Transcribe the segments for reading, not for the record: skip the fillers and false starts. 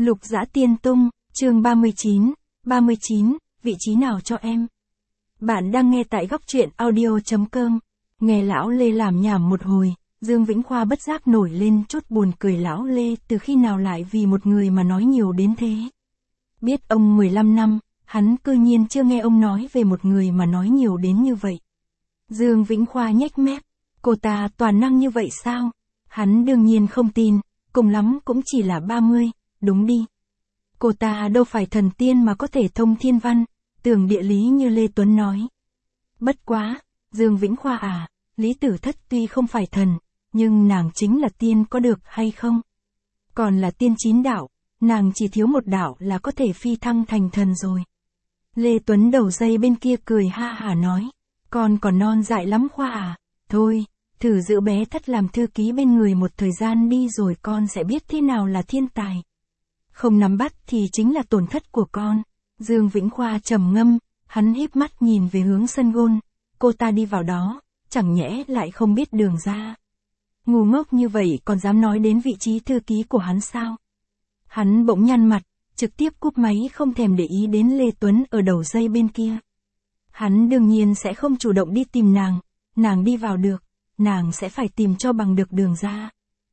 Lục Dã Tiên Tung, chương 39, vị trí nào cho em? Bạn đang nghe tại góc truyện audio.com. Nghe lão Lê làm nhảm một hồi, Dương Vĩnh Khoa bất giác nổi lên chút buồn cười. Lão Lê từ khi nào lại vì một người mà nói nhiều đến thế? Biết ông 15 năm, hắn cư nhiên chưa nghe ông nói về một người mà nói nhiều đến như vậy. Dương Vĩnh Khoa nhếch mép, cô ta toàn năng như vậy sao? Hắn đương nhiên không tin, cùng lắm cũng chỉ là 30, đúng đi. Cô ta đâu phải thần tiên mà có thể thông thiên văn, tường địa lý như Lê Tuấn nói. Bất quá, Dương Vĩnh Khoa à, Lý Tử Thất tuy không phải thần, nhưng nàng chính là tiên có được hay không? Còn là tiên 9 đạo, nàng chỉ thiếu một đạo là có thể phi thăng thành thần rồi. Lê Tuấn đầu dây bên kia cười ha hả nói, con còn non dại lắm Khoa à, thôi, thử giữ bé Thất làm thư ký bên người một thời gian đi rồi con sẽ biết thế nào là thiên tài. Không nắm bắt thì chính là tổn thất của con. Dương Vĩnh Khoa trầm ngâm, hắn híp mắt nhìn về hướng sân gôn, cô ta đi vào đó, chẳng nhẽ lại không biết đường ra. Ngu ngốc như vậy còn dám nói đến vị trí thư ký của hắn sao? Hắn bỗng nhăn mặt, trực tiếp cúp máy không thèm để ý đến Lê Tuấn ở đầu dây bên kia. Hắn đương nhiên sẽ không chủ động đi tìm nàng đi vào được, nàng sẽ phải tìm cho bằng được đường ra.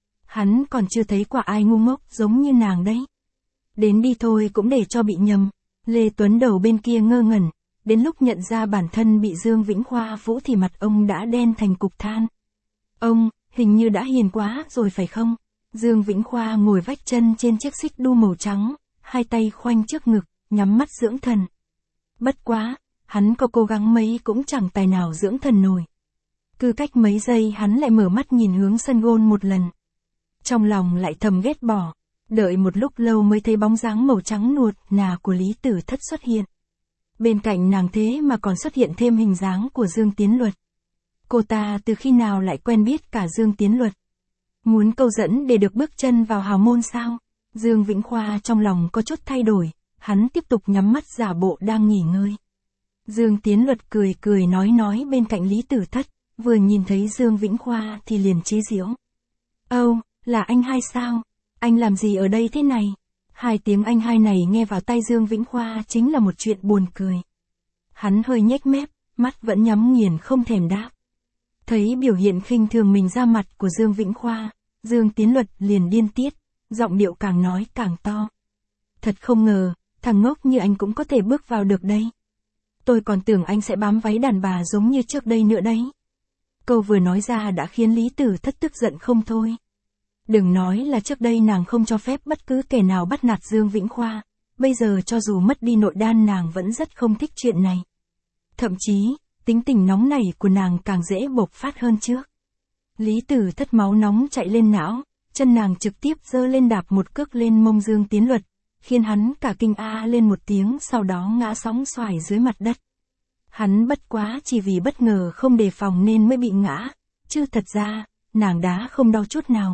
Hắn còn chưa thấy qua ai ngu ngốc giống như nàng đấy. Đến đi thôi cũng để cho bị nhầm. Lê Tuấn đầu bên kia ngơ ngẩn, đến lúc nhận ra bản thân bị Dương Vĩnh Khoa vũ thì mặt ông đã đen thành cục than. Ông, hình như đã hiền quá rồi phải không? Dương Vĩnh Khoa ngồi vách chân trên chiếc xích đu màu trắng, hai tay khoanh trước ngực, nhắm mắt dưỡng thần. Bất quá, hắn có cố gắng mấy cũng chẳng tài nào dưỡng thần nổi. Cứ cách mấy giây hắn lại mở mắt nhìn hướng sân gôn một lần. Trong lòng lại thầm ghét bỏ. Đợi một lúc lâu mới thấy bóng dáng màu trắng nuột nà của Lý Tử Thất xuất hiện. Bên cạnh nàng thế mà còn xuất hiện thêm hình dáng của Dương Tiến Luật. Cô ta từ khi nào lại quen biết cả Dương Tiến Luật? Muốn câu dẫn để được bước chân vào hào môn sao? Dương Vĩnh Khoa trong lòng có chút thay đổi, hắn tiếp tục nhắm mắt giả bộ đang nghỉ ngơi. Dương Tiến Luật cười nói bên cạnh Lý Tử Thất, vừa nhìn thấy Dương Vĩnh Khoa thì liền chế giễu. Âu, là anh hai sao? Anh làm gì ở đây thế này? Hai tiếng anh hai này nghe vào tai Dương Vĩnh Khoa chính là một chuyện buồn cười. Hắn hơi nhếch mép, mắt vẫn nhắm nghiền không thèm đáp. Thấy biểu hiện khinh thường mình ra mặt của Dương Vĩnh Khoa, Dương Tiến Luật liền điên tiết, giọng điệu càng nói càng to. Thật không ngờ, thằng ngốc như anh cũng có thể bước vào được đây. Tôi còn tưởng anh sẽ bám váy đàn bà giống như trước đây nữa đấy. Câu vừa nói ra đã khiến Lý Tử Thất tức giận không thôi. Đừng nói là trước đây nàng không cho phép bất cứ kẻ nào bắt nạt Dương Vĩnh Khoa, bây giờ cho dù mất đi nội đan nàng vẫn rất không thích chuyện này. Thậm chí, tính tình nóng nảy của nàng càng dễ bộc phát hơn trước. Lý Tử Thất máu nóng chạy lên não, chân nàng trực tiếp giơ lên đạp một cước lên mông Dương Tiến Luật, khiến hắn cả kinh a lên một tiếng sau đó ngã sóng xoài dưới mặt đất. Hắn bất quá chỉ vì bất ngờ không đề phòng nên mới bị ngã, chứ thật ra, nàng đá không đau chút nào.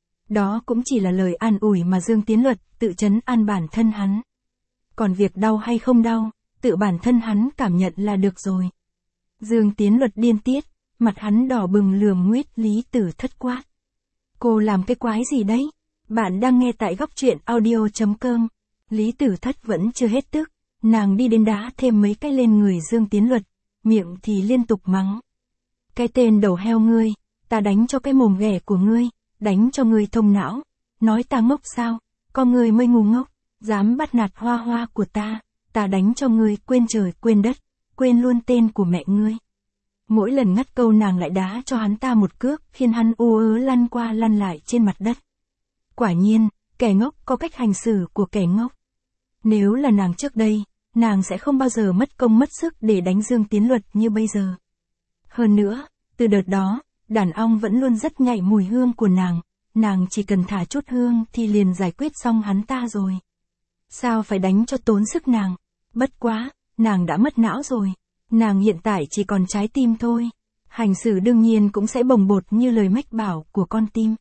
Đó cũng chỉ là lời an ủi mà Dương Tiến Luật tự trấn an bản thân hắn. Còn việc đau hay không đau, tự bản thân hắn cảm nhận là được rồi. Dương Tiến Luật điên tiết, mặt hắn đỏ bừng lườm nguyết Lý Tử Thất quát. Cô làm cái quái gì đấy? Bạn đang nghe tại góc truyện audio.com. Lý Tử Thất vẫn chưa hết tức, nàng đi đến đá thêm mấy cái lên người Dương Tiến Luật, miệng thì liên tục mắng. Cái tên đầu heo ngươi, ta đánh cho cái mồm ghẻ của ngươi. Đánh cho ngươi thông não, nói ta ngốc sao, con ngươi mới ngu ngốc, dám bắt nạt hoa hoa của ta đánh cho ngươi quên trời quên đất, quên luôn tên của mẹ ngươi. Mỗi lần ngắt câu nàng lại đá cho hắn ta một cước khiến hắn ú ớ lăn qua lăn lại trên mặt đất. Quả nhiên, kẻ ngốc có cách hành xử của kẻ ngốc. Nếu là nàng trước đây, nàng sẽ không bao giờ mất công mất sức để đánh Dương Tiến Luật như bây giờ. Hơn nữa, từ đợt đó, đàn ong vẫn luôn rất nhạy mùi hương của nàng chỉ cần thả chút hương thì liền giải quyết xong hắn ta rồi. Sao phải đánh cho tốn sức nàng? Bất quá, nàng đã mất não rồi. Nàng hiện tại chỉ còn trái tim thôi. Hành xử đương nhiên cũng sẽ bồng bột như lời mách bảo của con tim.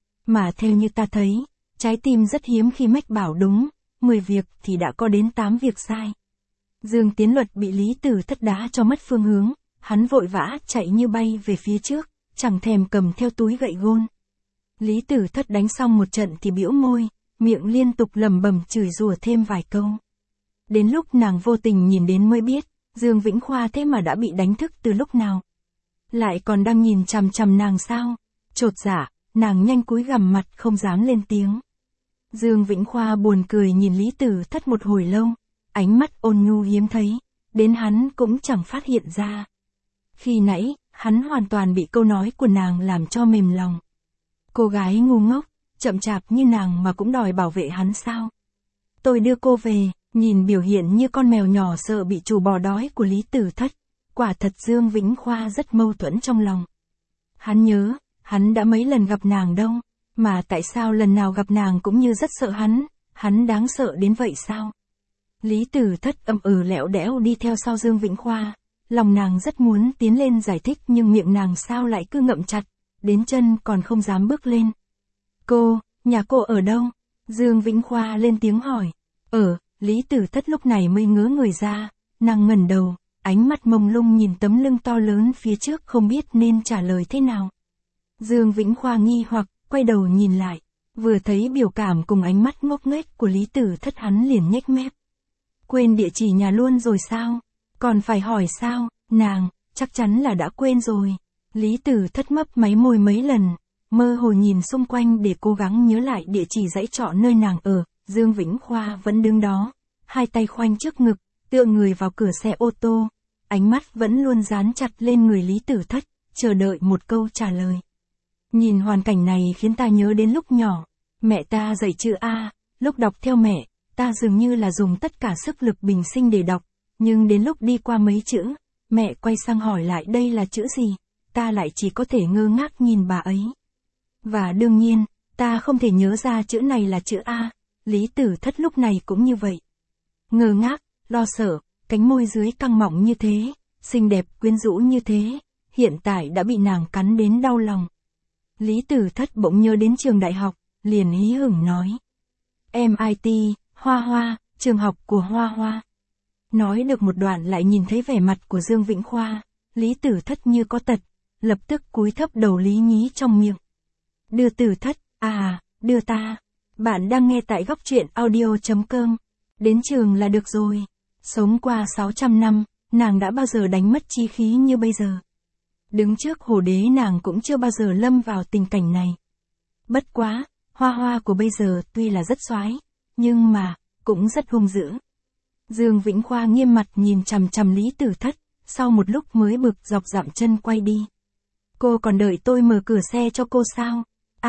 Mà theo như ta thấy, trái tim rất hiếm khi mách bảo đúng, 10 việc thì đã có đến 8 việc sai. Dương Tiến Luật bị Lý Tử Thất đá cho mất phương hướng, hắn vội vã chạy như bay về phía trước, chẳng thèm cầm theo túi gậy gôn. Lý Tử Thất đánh xong một trận thì bĩu môi, miệng liên tục lẩm bẩm chửi rủa thêm vài câu. Đến lúc nàng vô tình nhìn đến mới biết, Dương Vĩnh Khoa thế mà đã bị đánh thức từ lúc nào. Lại còn đang nhìn chằm chằm nàng sao? Chột dạ, nàng nhanh cúi gằm mặt không dám lên tiếng. Dương Vĩnh Khoa buồn cười nhìn Lý Tử Thất một hồi lâu, ánh mắt ôn nhu hiếm thấy, đến hắn cũng chẳng phát hiện ra. Khi nãy, hắn hoàn toàn bị câu nói của nàng làm cho mềm lòng. Cô gái ngu ngốc, chậm chạp như nàng mà cũng đòi bảo vệ hắn sao? Tôi đưa cô về, nhìn biểu hiện như con mèo nhỏ sợ bị chủ bò đói của Lý Tử Thất, quả thật Dương Vĩnh Khoa rất mâu thuẫn trong lòng. Hắn nhớ, hắn đã mấy lần gặp nàng đâu, mà tại sao lần nào gặp nàng cũng như rất sợ hắn đáng sợ đến vậy sao? Lý Tử Thất ậm ừ lẹo đẽo đi theo sau Dương Vĩnh Khoa, lòng nàng rất muốn tiến lên giải thích nhưng miệng nàng sao lại cứ ngậm chặt, đến chân còn không dám bước lên. Nhà cô ở đâu? Dương Vĩnh Khoa lên tiếng hỏi. Lý Tử Thất lúc này mới ngớ người ra, nàng ngẩng đầu, ánh mắt mông lung nhìn tấm lưng to lớn phía trước không biết nên trả lời thế nào. Dương Vĩnh Khoa nghi hoặc, quay đầu nhìn lại, vừa thấy biểu cảm cùng ánh mắt ngốc nghếch của Lý Tử Thất hắn liền nhếch mép. Quên địa chỉ nhà luôn rồi sao? Còn phải hỏi sao? Nàng, chắc chắn là đã quên rồi. Lý Tử Thất mấp máy môi mấy lần, mơ hồ nhìn xung quanh để cố gắng nhớ lại địa chỉ dãy trọ nơi nàng ở. Dương Vĩnh Khoa vẫn đứng đó, hai tay khoanh trước ngực, tựa người vào cửa xe ô tô, ánh mắt vẫn luôn dán chặt lên người Lý Tử Thất, chờ đợi một câu trả lời. Nhìn hoàn cảnh này khiến ta nhớ đến lúc nhỏ, mẹ ta dạy chữ A, lúc đọc theo mẹ, ta dường như là dùng tất cả sức lực bình sinh để đọc, nhưng đến lúc đi qua mấy chữ, mẹ quay sang hỏi lại đây là chữ gì, ta lại chỉ có thể ngơ ngác nhìn bà ấy. Và đương nhiên, ta không thể nhớ ra chữ này là chữ A. Lý Tử Thất lúc này cũng như vậy. Ngơ ngác, lo sợ, cánh môi dưới căng mọng như thế, xinh đẹp quyến rũ như thế, hiện tại đã bị nàng cắn đến đau lòng. Lý Tử Thất bỗng nhớ đến trường đại học, liền hí hửng nói. MIT, Hoa Hoa, trường học của Hoa Hoa. Nói được một đoạn lại nhìn thấy vẻ mặt của Dương Vĩnh Khoa, Lý Tử Thất như có tật, lập tức cúi thấp đầu lý nhí trong miệng. Đưa Tử Thất, đưa ta. Bạn đang nghe tại góc truyện audio.com. Đến trường là được rồi. Sống qua 600 năm, nàng đã bao giờ đánh mất chí khí như bây giờ. Đứng trước Hồ Đế nàng cũng chưa bao giờ lâm vào tình cảnh này. Bất quá, Hoa Hoa của bây giờ tuy là rất xoái, nhưng mà, cũng rất hung dữ. Dương Vĩnh Khoa nghiêm mặt nhìn chằm chằm Lý Tử Thất, sau một lúc mới bực dọc dậm chân quay đi. Cô còn đợi tôi mở cửa xe cho cô sao?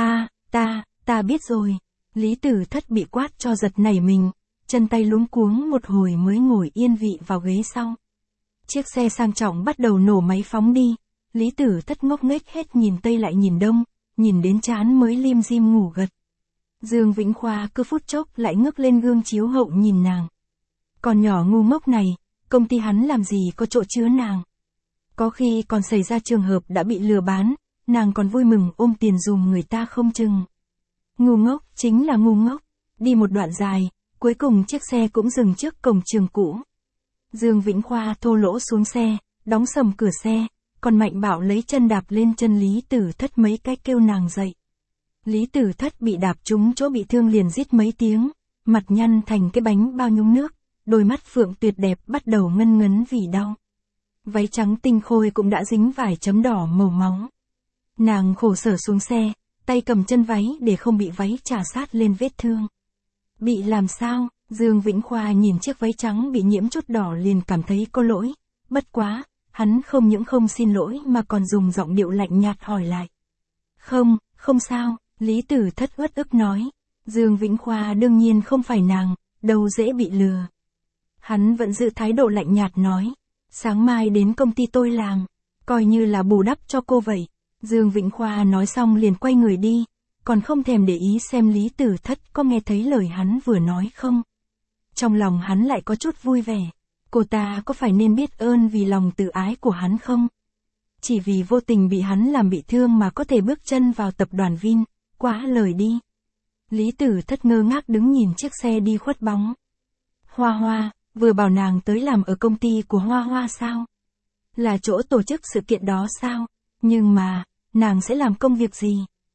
Ta biết rồi. Lý Tử Thất bị quát cho giật nảy mình, chân tay luống cuống một hồi mới ngồi yên vị vào ghế sau. Chiếc xe sang trọng bắt đầu nổ máy phóng đi, Lý Tử Thất ngốc nghếch hết nhìn tây lại nhìn đông, nhìn đến chán mới lim dim ngủ gật. Dương Vĩnh Khoa cứ phút chốc lại ngước lên gương chiếu hậu nhìn nàng. Còn nhỏ ngu ngốc này, công ty hắn làm gì có chỗ chứa nàng. Có khi còn xảy ra trường hợp đã bị lừa bán, nàng còn vui mừng ôm tiền dùm người ta không chừng. Ngu ngốc chính là ngu ngốc. Đi một đoạn dài, cuối cùng chiếc xe cũng dừng trước cổng trường cũ. Dương Vĩnh Khoa thô lỗ xuống xe, đóng sầm cửa xe, còn Mạnh Bạo lấy chân đạp lên chân Lý Tử Thất mấy cái kêu nàng dậy. Lý Tử Thất bị đạp trúng chỗ bị thương liền rít mấy tiếng, mặt nhăn thành cái bánh bao nhúng nước, đôi mắt phượng tuyệt đẹp bắt đầu ngân ngấn vì đau. Váy trắng tinh khôi cũng đã dính vài chấm đỏ màu máu. Nàng khổ sở xuống xe, tay cầm chân váy để không bị váy chà sát lên vết thương. Bị làm sao? Dương Vĩnh Khoa nhìn chiếc váy trắng bị nhiễm chút đỏ liền cảm thấy có lỗi. Bất quá, hắn không những không xin lỗi mà còn dùng giọng điệu lạnh nhạt hỏi lại. Không sao, Lý Tử Thất uất ức nói. Dương Vĩnh Khoa đương nhiên không phải nàng, đâu dễ bị lừa. Hắn vẫn giữ thái độ lạnh nhạt nói. Sáng mai đến công ty tôi làm, coi như là bù đắp cho cô vậy. Dương Vĩnh Khoa nói xong liền quay người đi, còn không thèm để ý xem Lý Tử Thất có nghe thấy lời hắn vừa nói không. Trong lòng hắn lại có chút vui vẻ, cô ta có phải nên biết ơn vì lòng tự ái của hắn không? Chỉ vì vô tình bị hắn làm bị thương mà có thể bước chân vào tập đoàn Vin, quá lời đi. Lý Tử Thất ngơ ngác đứng nhìn chiếc xe đi khuất bóng. Hoa Hoa, vừa bảo nàng tới làm ở công ty của Hoa Hoa sao? Là chỗ tổ chức sự kiện đó sao? Nhưng mà, nàng sẽ làm công việc gì?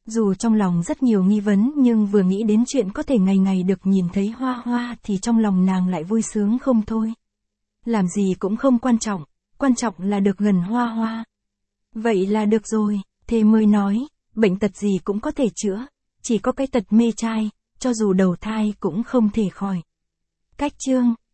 Dù trong lòng rất nhiều nghi vấn nhưng vừa nghĩ đến chuyện có thể ngày ngày được nhìn thấy Hoa Hoa thì trong lòng nàng lại vui sướng không thôi. Làm gì cũng không quan trọng là được gần Hoa Hoa. Vậy là được rồi, Thề mới nói, bệnh tật gì cũng có thể chữa, chỉ có cái tật mê trai, cho dù đầu thai cũng không thể khỏi. Cách chương